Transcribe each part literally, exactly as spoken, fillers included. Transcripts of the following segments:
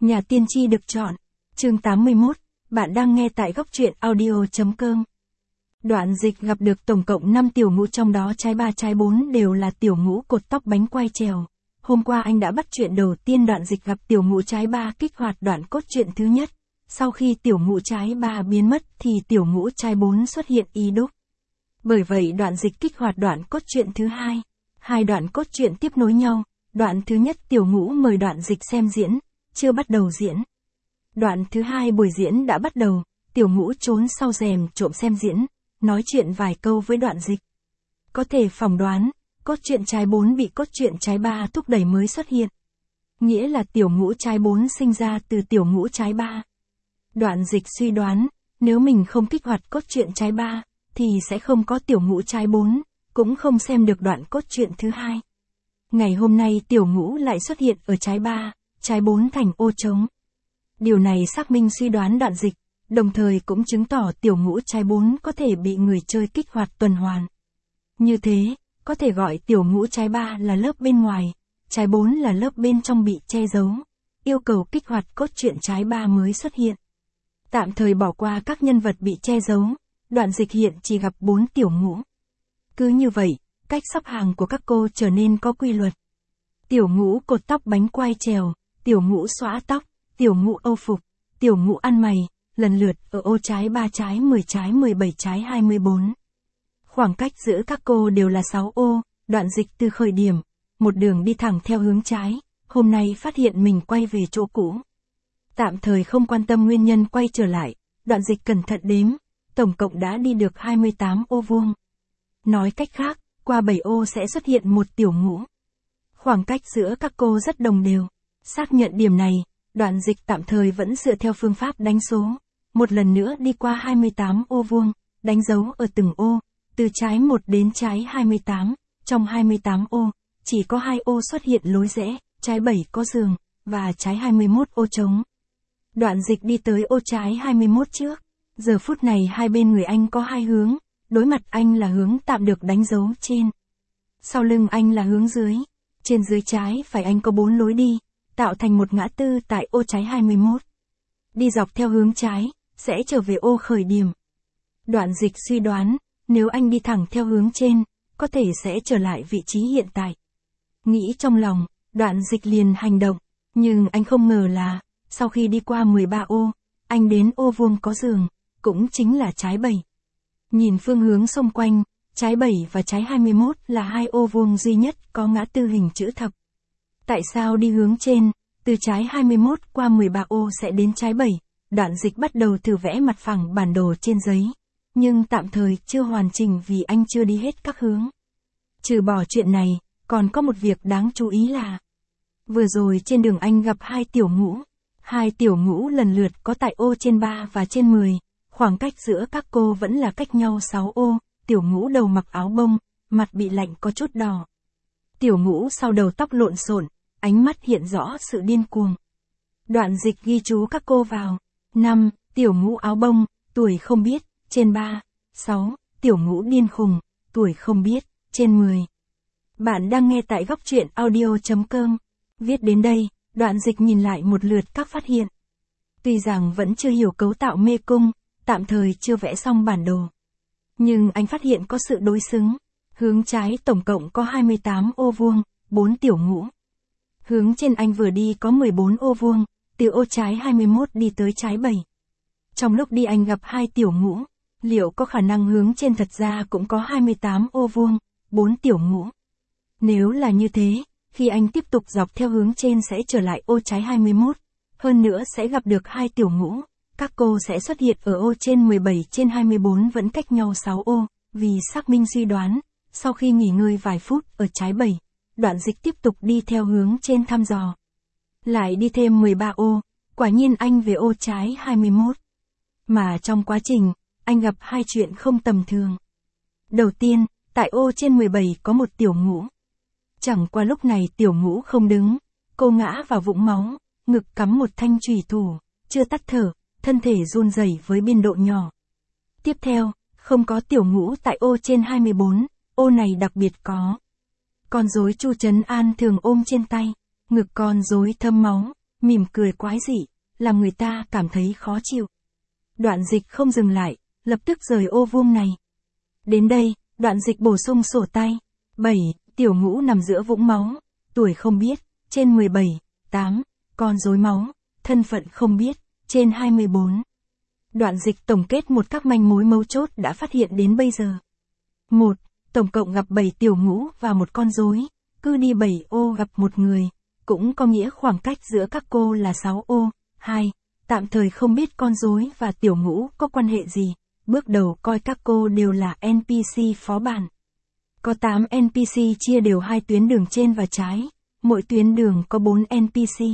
Nhà tiên tri được chọn. Chương tám mươi mốt, bạn đang nghe tại góc truyện audio chấm com. Đoạn dịch gặp được tổng cộng năm tiểu ngũ, trong đó trái ba trái bốn đều là tiểu ngũ cột tóc bánh quay trèo. Hôm qua anh đã bắt chuyện đầu tiên đoạn dịch gặp tiểu ngũ trái ba kích hoạt đoạn cốt truyện thứ nhất. Sau khi tiểu ngũ trái ba biến mất thì tiểu ngũ trái bốn xuất hiện y đúc. Bởi vậy đoạn dịch kích hoạt đoạn cốt truyện thứ hai. Hai đoạn cốt truyện tiếp nối nhau. Đoạn thứ nhất tiểu ngũ mời đoạn dịch xem diễn, chưa bắt đầu diễn. Đoạn thứ hai buổi diễn đã bắt đầu, tiểu ngũ trốn sau rèm trộm xem diễn, nói chuyện vài câu với đoạn dịch. Có thể phỏng đoán, cốt truyện trái bốn bị cốt truyện trái ba thúc đẩy mới xuất hiện. Nghĩa là tiểu ngũ trái bốn sinh ra từ tiểu ngũ trái ba. Đoạn dịch suy đoán, nếu mình không kích hoạt cốt truyện trái ba, thì sẽ không có tiểu ngũ trái bốn, cũng không xem được đoạn cốt truyện thứ hai. Ngày hôm nay tiểu ngũ lại xuất hiện ở trái ba, trái bốn thành ô trống. Điều này xác minh suy đoán đoạn dịch, đồng thời cũng chứng tỏ tiểu ngũ trái bốn có thể bị người chơi kích hoạt tuần hoàn. Như thế, có thể gọi tiểu ngũ trái ba là lớp bên ngoài, trái bốn là lớp bên trong bị che giấu, yêu cầu kích hoạt cốt truyện trái ba mới xuất hiện. Tạm thời bỏ qua các nhân vật bị che giấu, đoạn dịch hiện chỉ gặp bốn tiểu ngũ. Cứ như vậy, cách sắp hàng của các cô trở nên có quy luật. Tiểu ngũ cột tóc bánh quay trèo, tiểu ngũ xõa tóc, tiểu ngũ âu phục, tiểu ngũ ăn mày, lần lượt ở ô trái ba trái mười trái mười bảy trái hai mươi bốn. Khoảng cách giữa các cô đều là sáu ô, đoạn dịch từ khởi điểm, một đường đi thẳng theo hướng trái, hôm nay phát hiện mình quay về chỗ cũ. Tạm thời không quan tâm nguyên nhân quay trở lại, đoạn dịch cẩn thận đếm, tổng cộng đã đi được hai mươi tám ô vuông. Nói cách khác, qua bảy ô sẽ xuất hiện một tiểu ngũ. Khoảng cách giữa các cô rất đồng đều. Xác nhận điểm này, đoạn dịch tạm thời vẫn dựa theo phương pháp đánh số. Một lần nữa đi qua hai mươi tám ô vuông, đánh dấu ở từng ô, từ trái một đến trái hai mươi tám. Trong hai mươi tám ô, chỉ có hai ô xuất hiện lối rẽ, trái bảy có giường, và trái hai mươi mốt ô trống. Đoạn dịch đi tới ô trái hai mươi mốt trước. Giờ phút này hai bên người anh có hai hướng, đối mặt anh là hướng tạm được đánh dấu trên. Sau lưng anh là hướng dưới. Trên dưới trái phải anh có bốn lối đi, tạo thành một ngã tư tại ô trái hai mươi mốt. Đi dọc theo hướng trái, sẽ trở về ô khởi điểm. Đoạn dịch suy đoán, nếu anh đi thẳng theo hướng trên, có thể sẽ trở lại vị trí hiện tại. Nghĩ trong lòng, đoạn dịch liền hành động, nhưng anh không ngờ là, sau khi đi qua mười ba ô, anh đến ô vuông có giường, cũng chính là trái bảy. Nhìn phương hướng xung quanh, trái bảy và trái hai mươi mốt là hai ô vuông duy nhất có ngã tư hình chữ thập. Tại sao đi hướng trên, từ trái hai mươi mốt qua mười ba ô sẽ đến trái bảy, đoạn dịch bắt đầu thử vẽ mặt phẳng bản đồ trên giấy. Nhưng tạm thời chưa hoàn chỉnh vì anh chưa đi hết các hướng. Trừ bỏ chuyện này, còn có một việc đáng chú ý là vừa rồi trên đường anh gặp hai tiểu ngũ. Hai tiểu ngũ lần lượt có tại ô trên ba và trên mười. Khoảng cách giữa các cô vẫn là cách nhau sáu ô, tiểu ngũ đầu mặc áo bông, mặt bị lạnh có chút đỏ. Tiểu ngũ sau đầu tóc lộn xộn, ánh mắt hiện rõ sự điên cuồng. Đoạn dịch ghi chú các cô vào. năm. Tiểu ngũ áo bông, tuổi không biết, trên ba. sáu. Tiểu ngũ điên khùng, tuổi không biết, trên mười. Bạn đang nghe tại góc truyện audio chấm com. Viết đến đây, đoạn dịch nhìn lại một lượt các phát hiện. Tuy rằng vẫn chưa hiểu cấu tạo mê cung, tạm thời chưa vẽ xong bản đồ. Nhưng anh phát hiện có sự đối xứng. Hướng trái tổng cộng có hai mươi tám ô vuông, bốn tiểu ngũ. Hướng trên anh vừa đi có mười bốn ô vuông, từ ô trái hai mươi mốt đi tới trái bảy. Trong lúc đi anh gặp hai tiểu ngũ, liệu có khả năng hướng trên thật ra cũng có hai mươi tám ô vuông, bốn tiểu ngũ? Nếu là như thế, khi anh tiếp tục dọc theo hướng trên sẽ trở lại ô trái hai mươi mốt, hơn nữa sẽ gặp được hai tiểu ngũ. Các cô sẽ xuất hiện ở ô trên mười bảy trên hai mươi bốn vẫn cách nhau sáu ô, vì xác minh suy đoán. Sau khi nghỉ ngơi vài phút ở trái bảy, đoạn dịch tiếp tục đi theo hướng trên thăm dò. Lại đi thêm mười ba ô, quả nhiên anh về ô trái hai mươi mốt. Mà trong quá trình, anh gặp hai chuyện không tầm thường. Đầu tiên, tại ô trên mười bảy có một tiểu ngũ. Chẳng qua lúc này tiểu ngũ không đứng, cô ngã vào vũng máu, ngực cắm một thanh chùy thủ, chưa tắt thở, thân thể run rẩy với biên độ nhỏ. Tiếp theo, không có tiểu ngũ tại ô trên hai mươi bốn, ô này đặc biệt có. Con rối Chu Trấn An thường ôm trên tay, ngực con rối thâm máu, mỉm cười quái dị, làm người ta cảm thấy khó chịu. Đoạn dịch không dừng lại, lập tức rời ô vuông này. Đến đây, đoạn dịch bổ sung sổ tay. bảy. Tiểu ngũ nằm giữa vũng máu, tuổi không biết, trên mười bảy, tám, con rối máu, thân phận không biết, trên hai mươi bốn. Đoạn dịch tổng kết một các manh mối mấu chốt đã phát hiện đến bây giờ. một. Tổng cộng gặp bảy tiểu ngũ và một con rối, cứ đi bảy ô gặp một người, cũng có nghĩa khoảng cách giữa các cô là sáu ô. hai. Tạm thời không biết con rối và tiểu ngũ có quan hệ gì, bước đầu coi các cô đều là en pê xê phó bản. Có tám en pê xê chia đều hai tuyến đường trên và trái, mỗi tuyến đường có bốn en pê xê.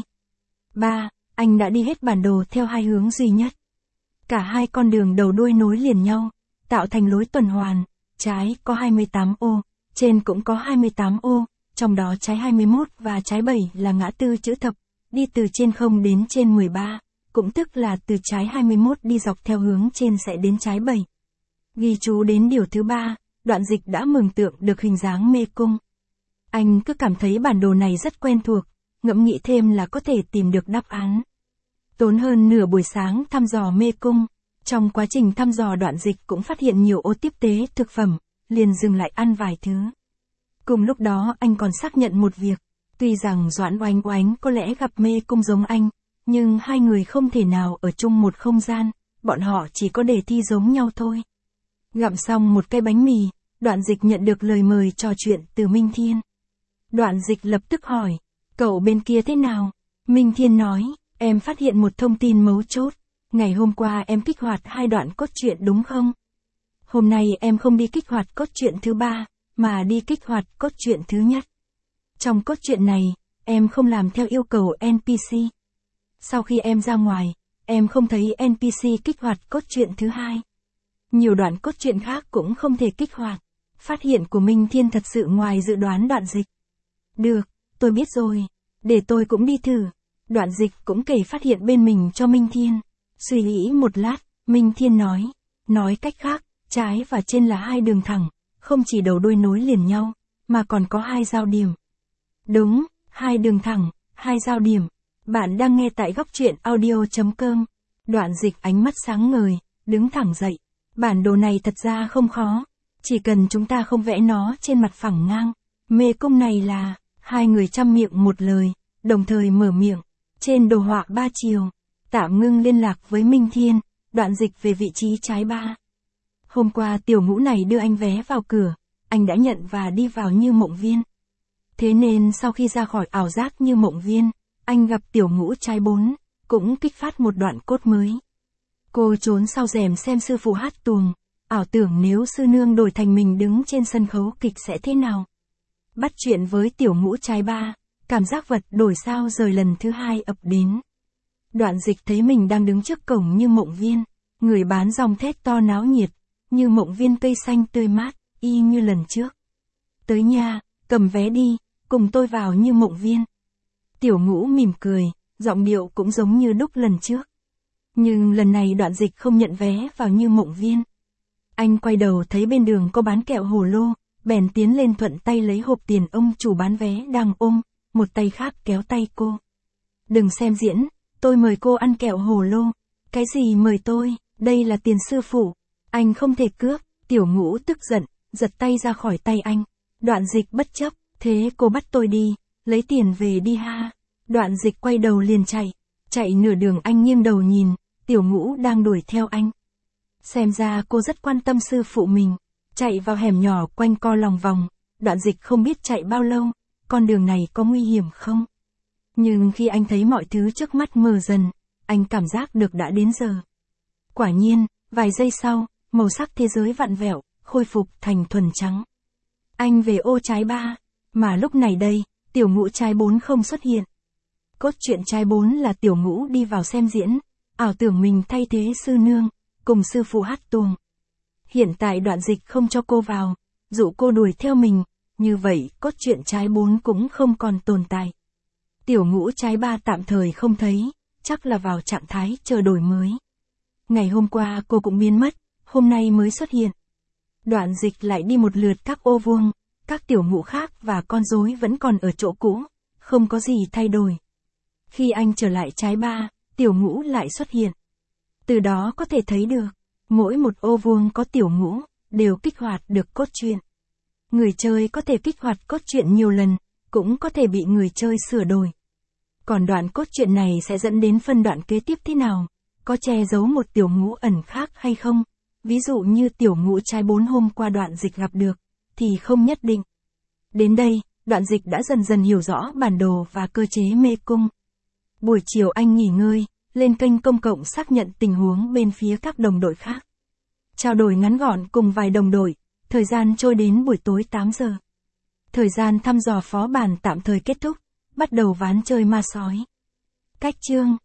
ba. Anh đã đi hết bản đồ theo hai hướng duy nhất. Cả hai con đường đầu đuôi nối liền nhau, tạo thành lối tuần hoàn, trái có hai mươi tám ô, trên cũng có hai mươi tám ô, trong đó trái hai mươi mốt và trái bảy là ngã tư chữ thập, đi từ trên không đến trên mười ba, cũng tức là từ trái hai mươi mốt đi dọc theo hướng trên sẽ đến trái bảy. Ghi chú đến điều thứ ba, đoạn dịch đã mường tượng được hình dáng mê cung. Anh cứ cảm thấy bản đồ này rất quen thuộc, ngẫm nghĩ thêm là có thể tìm được đáp án. Tốn hơn nửa buổi sáng thăm dò mê cung, trong quá trình thăm dò đoạn dịch cũng phát hiện nhiều ô tiếp tế thực phẩm, liền dừng lại ăn vài thứ. Cùng lúc đó anh còn xác nhận một việc, tuy rằng Doãn Oánh Oánh có lẽ gặp mê cung giống anh, nhưng hai người không thể nào ở chung một không gian, bọn họ chỉ có đề thi giống nhau thôi. Gặm xong một cây bánh mì, đoạn dịch nhận được lời mời trò chuyện từ Minh Thiên. Đoạn dịch lập tức hỏi, cậu bên kia thế nào? Minh Thiên nói, em phát hiện một thông tin mấu chốt, ngày hôm qua em kích hoạt hai đoạn cốt truyện đúng không? Hôm nay em không đi kích hoạt cốt truyện thứ ba, mà đi kích hoạt cốt truyện thứ nhất. Trong cốt truyện này, em không làm theo yêu cầu en pê xê. Sau khi em ra ngoài, em không thấy en pê xê kích hoạt cốt truyện thứ hai. Nhiều đoạn cốt truyện khác cũng không thể kích hoạt. Phát hiện của Minh Thiên thật sự ngoài dự đoán đoạn dịch. Được, tôi biết rồi. Để tôi cũng đi thử. Đoạn dịch cũng kể phát hiện bên mình cho Minh Thiên. Suy nghĩ một lát, Minh Thiên nói. Nói cách khác, trái và trên là hai đường thẳng, không chỉ đầu đuôi nối liền nhau, mà còn có hai giao điểm. Đúng, hai đường thẳng, hai giao điểm. Bạn đang nghe tại góc truyện audio chấm com. Đoạn dịch ánh mắt sáng ngời, đứng thẳng dậy. Bản đồ này thật ra không khó, chỉ cần chúng ta không vẽ nó trên mặt phẳng ngang. Mê cung này là, hai người chăm miệng một lời, đồng thời mở miệng. Trên đồ họa ba chiều, tạm ngưng liên lạc với Minh Thiên, đoạn dịch về vị trí trái ba. Hôm qua tiểu ngũ này đưa anh vé vào cửa, anh đã nhận và đi vào Như Mộng Viên. Thế nên sau khi ra khỏi ảo giác Như Mộng Viên, anh gặp tiểu ngũ trái bốn, cũng kích phát một đoạn cốt mới. Cô trốn sau rèm xem sư phụ hát tuồng, ảo tưởng nếu sư nương đổi thành mình đứng trên sân khấu kịch sẽ thế nào. Bắt chuyện với tiểu ngũ trái ba, cảm giác vật đổi sao rời lần thứ hai ập đến. Đoạn dịch thấy mình đang đứng trước cổng Như Mộng Viên, người bán rong thét to náo nhiệt, Như Mộng Viên cây xanh tươi mát, y như lần trước. Tới nha, cầm vé đi, cùng tôi vào Như Mộng Viên. Tiểu ngũ mỉm cười, giọng điệu cũng giống như đúc lần trước. Nhưng lần này đoạn dịch không nhận vé vào Như Mộng Viên. Anh quay đầu thấy bên đường có bán kẹo hồ lô, bèn tiến lên thuận tay lấy hộp tiền ông chủ bán vé đang ôm, một tay khác kéo tay cô. Đừng xem diễn, tôi mời cô ăn kẹo hồ lô. Cái gì mời tôi, đây là tiền sư phụ, anh không thể cướp. Tiểu ngũ tức giận, giật tay ra khỏi tay anh. Đoạn dịch bất chấp, thế cô bắt tôi đi, lấy tiền về đi ha. Đoạn dịch quay đầu liền chạy, chạy nửa đường anh nghiêng đầu nhìn, tiểu ngũ đang đuổi theo anh. Xem ra cô rất quan tâm sư phụ mình, chạy vào hẻm nhỏ quanh co lòng vòng, đoạn dịch không biết chạy bao lâu, con đường này có nguy hiểm không? Nhưng khi anh thấy mọi thứ trước mắt mờ dần, anh cảm giác được đã đến giờ. Quả nhiên, vài giây sau, màu sắc thế giới vặn vẹo, khôi phục thành thuần trắng. Anh về ô trái ba, mà lúc này đây, tiểu ngũ trái bốn không xuất hiện. Cốt truyện trái bốn là tiểu ngũ đi vào xem diễn, ảo tưởng mình thay thế sư nương, cùng sư phụ hát tuồng. Hiện tại đoạn dịch không cho cô vào, dụ cô đuổi theo mình, như vậy cốt truyện trái bốn cũng không còn tồn tại. Tiểu ngũ trái ba tạm thời không thấy, chắc là vào trạng thái chờ đổi mới. Ngày hôm qua cô cũng biến mất, hôm nay mới xuất hiện. Đoạn dịch lại đi một lượt các ô vuông, các tiểu ngũ khác và con rối vẫn còn ở chỗ cũ, không có gì thay đổi. Khi anh trở lại trái ba, tiểu ngũ lại xuất hiện. Từ đó có thể thấy được, mỗi một ô vuông có tiểu ngũ, đều kích hoạt được cốt truyện. Người chơi có thể kích hoạt cốt truyện nhiều lần, cũng có thể bị người chơi sửa đổi. Còn đoạn cốt truyện này sẽ dẫn đến phân đoạn kế tiếp thế nào? Có che giấu một tiểu ngũ ẩn khác hay không? Ví dụ như tiểu ngũ trái bốn hôm qua đoạn dịch gặp được, thì không nhất định. Đến đây, đoạn dịch đã dần dần hiểu rõ bản đồ và cơ chế mê cung. Buổi chiều anh nghỉ ngơi, lên kênh công cộng xác nhận tình huống bên phía các đồng đội khác. Trao đổi ngắn gọn cùng vài đồng đội, thời gian trôi đến buổi tối tám giờ. Thời gian thăm dò phó bản tạm thời kết thúc, bắt đầu ván chơi ma sói. Cách chương